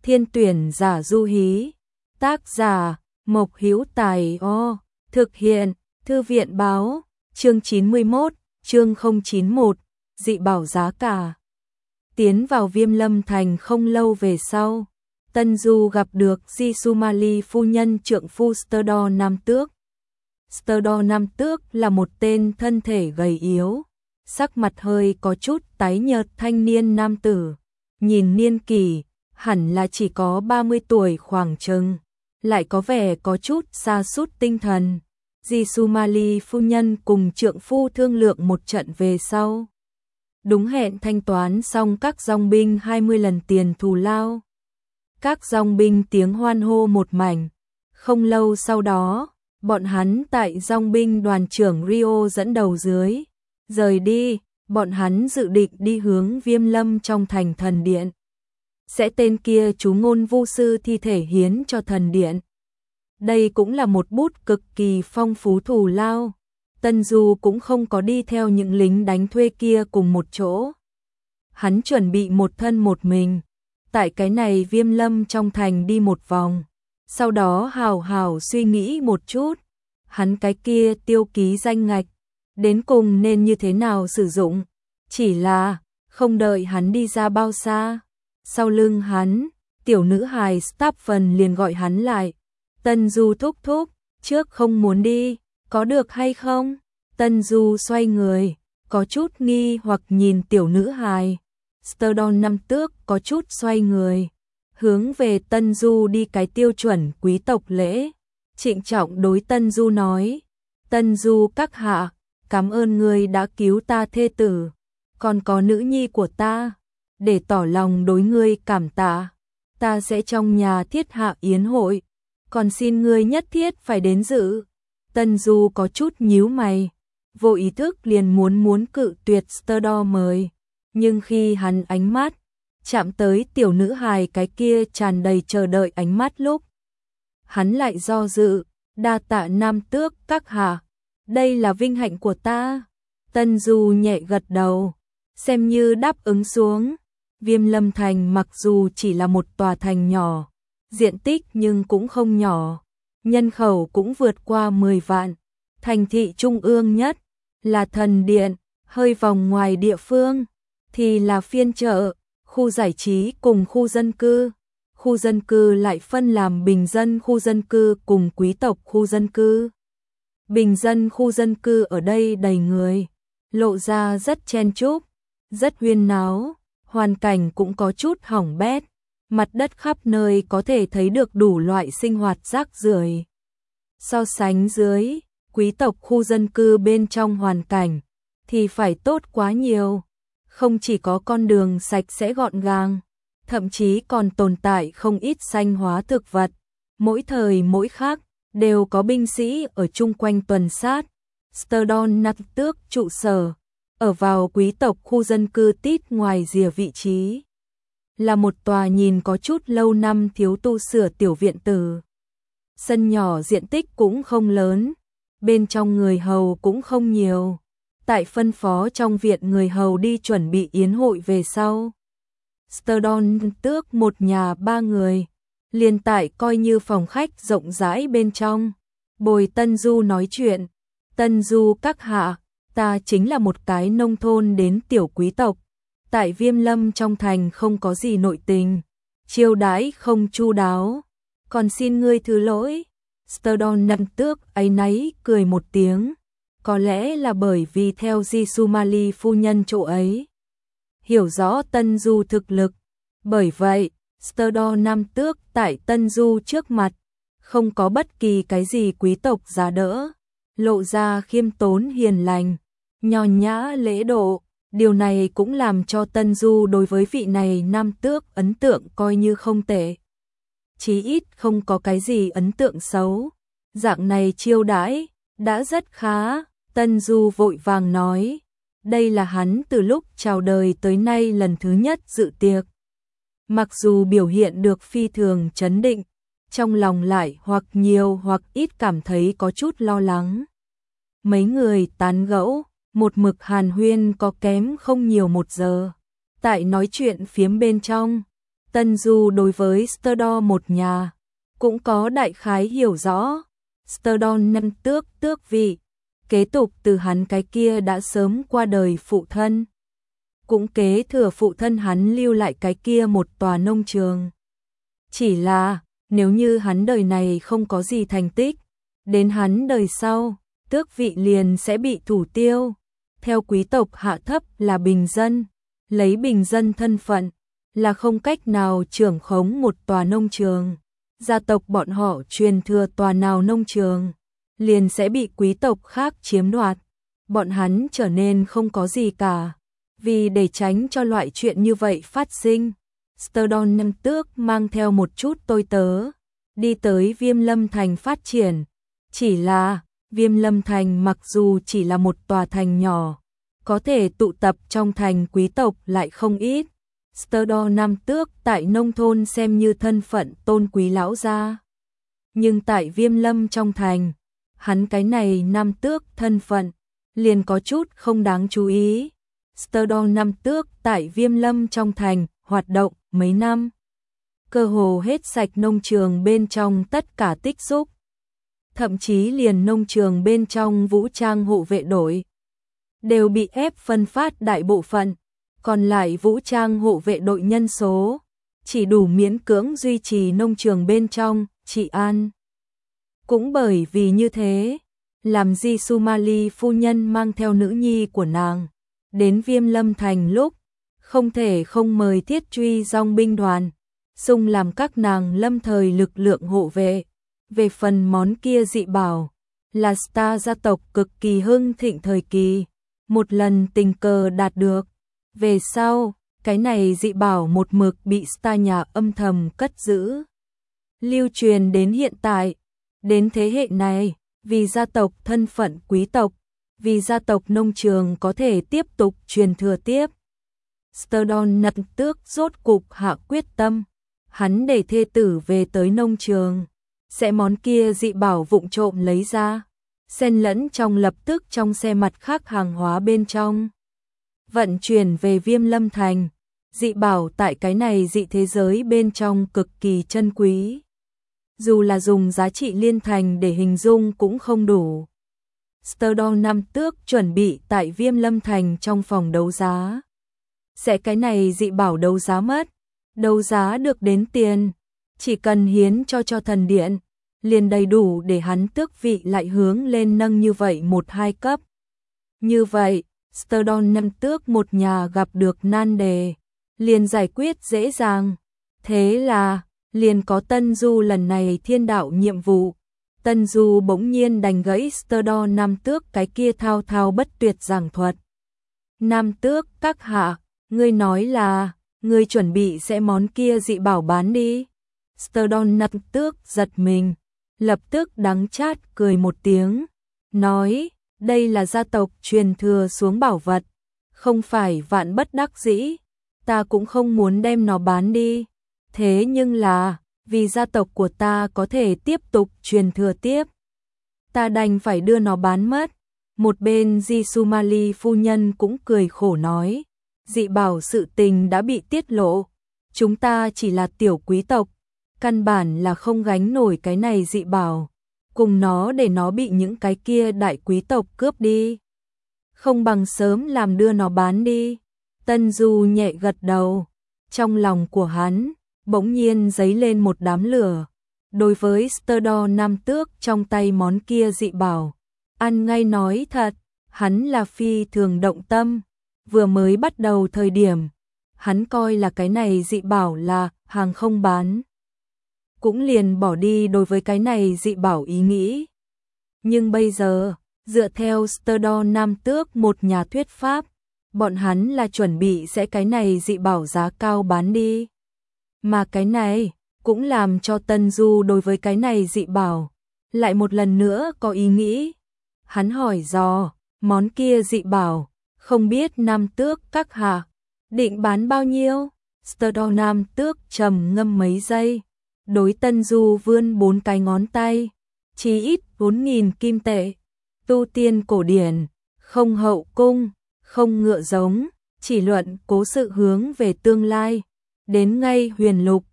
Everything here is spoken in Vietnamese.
Thiên tuyển giả du hí. Tác giả Mộc Hữu Tài. Thực hiện Thư viện báo. Chương 91, chương 091, dị bảo giá cả. Tiến vào Viêm Lâm Thành không lâu về sau, Tân Du gặp được Jisumali phu nhân trượng phu Sterdor Nam Tước. Sterdor Nam Tước là một tên thân thể gầy yếu, sắc mặt hơi có chút tái nhợt thanh niên nam tử, nhìn niên kỷ hẳn là chỉ có 30 tuổi khoảng chừng, lại có vẻ có chút sa sút tinh thần. Jisumali phu nhân cùng trượng phu thương lượng một trận về sau, đúng hẹn thanh toán xong các dòng binh 20 lần tiền thù lao. Các dòng binh tiếng hoan hô một mảnh. Không lâu sau đó, bọn hắn tại dòng binh đoàn trưởng Rio dẫn đầu dưới rời đi. Bọn hắn dự định đi hướng Viêm Lâm trong thành thần điện, sẽ tên kia chú ngôn vu sư thi thể hiến cho thần điện. Đây cũng là một bút cực kỳ phong phú thù lao. Tân Du cũng không có đi theo những lính đánh thuê kia cùng một chỗ. Hắn chuẩn bị một thân một mình, tại cái này Viêm Lâm trong thành đi một vòng, sau đó hào hào suy nghĩ một chút, hắn cái kia tiêu ký danh ngạch, đến cùng nên như thế nào sử dụng. Chỉ là, không đợi hắn đi ra bao xa, sau lưng hắn, tiểu nữ hài Stapfen liền gọi hắn lại. Tân Du thúc thúc, trước không muốn đi, có được hay không? Tân Du xoay người, có chút nghi hoặc nhìn tiểu nữ hài. Sterdor Nam Tước có chút xoay người, hướng về Tân Du đi cái tiêu chuẩn quý tộc lễ, trịnh trọng đối Tân Du nói: Tân Du các hạ, cảm ơn người đã cứu ta thê tử, còn có nữ nhi của ta, để tỏ lòng đối ngươi cảm tạ, ta sẽ trong nhà thiết hạ yến hội, còn xin ngươi nhất thiết phải đến dự. Tân Du có chút nhíu mày, vô ý thức liền muốn cự tuyệt Sterdor mời, nhưng khi hắn ánh mắt chạm tới tiểu nữ hài cái kia tràn đầy chờ đợi ánh mắt lúc, hắn lại do dự. Đa tạ Nam Tước các hạ, đây là vinh hạnh của ta. Tân Du nhẹ gật đầu, xem như đáp ứng xuống. Viêm Lâm Thành mặc dù chỉ là một tòa thành nhỏ, diện tích nhưng cũng không nhỏ, nhân khẩu cũng vượt qua 10 vạn. Thành thị trung ương nhất là thần điện, hơi vòng ngoài địa phương thì là phiên chợ, khu giải trí cùng khu dân cư. Khu dân cư lại phân làm bình dân khu dân cư cùng quý tộc khu dân cư. Bình dân khu dân cư ở đây đầy người, lộ ra rất chen chúc, rất huyên náo, hoàn cảnh cũng có chút hỏng bét, mặt đất khắp nơi có thể thấy được đủ loại sinh hoạt rác rưởi. So sánh dưới, quý tộc khu dân cư bên trong hoàn cảnh thì phải tốt quá nhiều, không chỉ có con đường sạch sẽ gọn gàng, thậm chí còn tồn tại không ít xanh hóa thực vật, mỗi thời mỗi khác đều có binh sĩ ở chung quanh tuần sát. Sterdor Nam Tước trụ sở ở vào quý tộc khu dân cư tít ngoài rìa vị trí, là một tòa nhìn có chút lâu năm thiếu tu sửa tiểu viện tử. Sân nhỏ diện tích cũng không lớn, bên trong người hầu cũng không nhiều. Tại phân phó trong viện người hầu đi chuẩn bị yến hội về sau, Sterdor Tước một nhà 3 người, liền tại coi như phòng khách rộng rãi bên trong, bồi Tân Du nói chuyện. Tân Du các hạ, ta chính là một cái nông thôn đến tiểu quý tộc, tại Viêm Lâm trong thành không có gì nội tình, chiêu đãi không chu đáo, còn xin ngươi thứ lỗi. Sterdor Nam Tước áy náy cười một tiếng, có lẽ là bởi vì theo Jisumali phu nhân chỗ ấy hiểu rõ Tân Du thực lực, bởi vậy Sterdor Nam Tước tại Tân Du trước mặt không có bất kỳ cái gì quý tộc giá đỡ, lộ ra khiêm tốn hiền lành, nho nhã lễ độ. Điều này cũng làm cho Tân Du đối với vị này Nam Tước ấn tượng coi như không tệ, chí ít không có cái gì ấn tượng xấu. Dạng này chiêu đãi đã rất khá. Tân Du vội vàng nói, đây là hắn từ lúc chào đời tới nay lần thứ nhất dự tiệc. Mặc dù biểu hiện được phi thường trấn định, trong lòng lại hoặc nhiều hoặc ít cảm thấy có chút lo lắng. Mấy người tán gẫu, một mực hàn huyên có kém không nhiều 1 giờ. Tại nói chuyện phiếm bên trong, Tân Du đối với Sterdor một nhà cũng có đại khái hiểu rõ. Sterdor năm tước vị, kế tục từ hắn cái kia đã sớm qua đời phụ thân. Cũng kế thừa phụ thân hắn lưu lại cái kia một tòa nông trường. Chỉ là, nếu như hắn đời này không có gì thành tích, đến hắn đời sau, tước vị liền sẽ bị thủ tiêu. Theo quý tộc hạ thấp là bình dân, lấy bình dân thân phận, là không cách nào trưởng khống một tòa nông trường. Gia tộc bọn họ truyền thừa tòa nào nông trường, liền sẽ bị quý tộc khác chiếm đoạt. Bọn hắn trở nên không có gì cả. Vì để tránh cho loại chuyện như vậy phát sinh, Sterdor năm tước mang theo một chút tôi tớ, đi tới Viêm Lâm Thành phát triển. Chỉ là, Viêm Lâm Thành mặc dù chỉ là một tòa thành nhỏ, có thể tụ tập trong thành quý tộc lại không ít. Sterdor năm tước tại nông thôn xem như thân phận tôn quý lão gia. Nhưng tại Viêm Lâm trong thành, hắn cái này năm tước thân phận, liền có chút không đáng chú ý. Sterdor năm tước tại Viêm Lâm trong thành, hoạt động mấy năm. Cơ hồ hết sạch nông trường bên trong tất cả tích xúc. Thậm chí liền nông trường bên trong vũ trang hộ vệ đội đều bị ép phân phát đại bộ phận, còn lại vũ trang hộ vệ đội nhân số chỉ đủ miễn cưỡng duy trì nông trường bên trong trị an. Cũng bởi vì như thế, làm Di Sumali phu nhân mang theo nữ nhi của nàng đến Viêm Lâm Thành lúc, không thể không mời Thiết Truy dòng binh đoàn xung làm các nàng lâm thời lực lượng hộ vệ. Về phần món kia dị bảo, là Star gia tộc cực kỳ hưng thịnh thời kỳ, một lần tình cờ đạt được. Về sau, cái này dị bảo một mực bị Star nhà âm thầm cất giữ. Lưu truyền đến hiện tại, đến thế hệ này, vì gia tộc thân phận quý tộc, vì gia tộc nông trường có thể tiếp tục truyền thừa tiếp. Sterdor năm tước rốt cục hạ quyết tâm, hắn để thê tử về tới nông trường, sẽ món kia dị bảo vụng trộm lấy ra, xen lẫn trong lập tức trong xe mặt khác hàng hóa bên trong. Vận chuyển về Viêm Lâm Thành, dị bảo tại cái này dị thế giới bên trong cực kỳ chân quý. Dù là dùng giá trị liên thành để hình dung cũng không đủ. Sterdor năm tước chuẩn bị tại Viêm Lâm Thành trong phòng đấu giá. Sẽ cái này dị bảo đấu giá mất, đấu giá được đến tiền, chỉ cần hiến cho thần điện, liền đầy đủ để hắn tước vị lại hướng lên nâng như vậy 1-2 cấp. Như vậy, Sterdor năm tước một nhà gặp được nan đề, liền giải quyết dễ dàng. Thế là, liền có Tân Du lần này thiên đạo nhiệm vụ. Tân Du bỗng nhiên đành gãy Sterdor năm tước cái kia thao thao bất tuyệt giảng thuật. Nam tước các hạ, ngươi nói là, ngươi chuẩn bị sẽ món kia dị bảo bán đi. Sterdor năm tước giật mình, lập tức đắng chát cười một tiếng, nói, đây là gia tộc truyền thừa xuống bảo vật, không phải vạn bất đắc dĩ, ta cũng không muốn đem nó bán đi. Thế nhưng là, vì gia tộc của ta có thể tiếp tục truyền thừa tiếp, ta đành phải đưa nó bán mất. Một bên Di Sumali phu nhân cũng cười khổ nói, dị bảo sự tình đã bị tiết lộ, chúng ta chỉ là tiểu quý tộc, căn bản là không gánh nổi cái này dị bảo, cùng nó để nó bị những cái kia đại quý tộc cướp đi. Không bằng sớm làm đưa nó bán đi. Tân Du nhẹ gật đầu, trong lòng của hắn bỗng nhiên dấy lên một đám lửa. Đối với Sterdor năm tước trong tay món kia dị bảo, ăn ngay nói thật, hắn là phi thường động tâm. Vừa mới bắt đầu thời điểm, hắn coi là cái này dị bảo là hàng không bán, cũng liền bỏ đi đối với cái này dị bảo ý nghĩ. Nhưng bây giờ, dựa theo Sterdor năm tước một nhà thuyết pháp, bọn hắn là chuẩn bị sẽ cái này dị bảo giá cao bán đi. Mà cái này cũng làm cho Tân Du đối với cái này dị bảo lại một lần nữa có ý nghĩ. Hắn hỏi dò, món kia dị bảo, không biết năm tước các hạ định bán bao nhiêu? Sterdor năm tước trầm ngâm mấy giây, đối Tân Du vươn 4 cái ngón tay, chí ít 4.000 kim tệ. Tu tiên cổ điển, không hậu cung, không ngựa giống, chỉ luận cố sự hướng về tương lai, đến ngay huyền lục,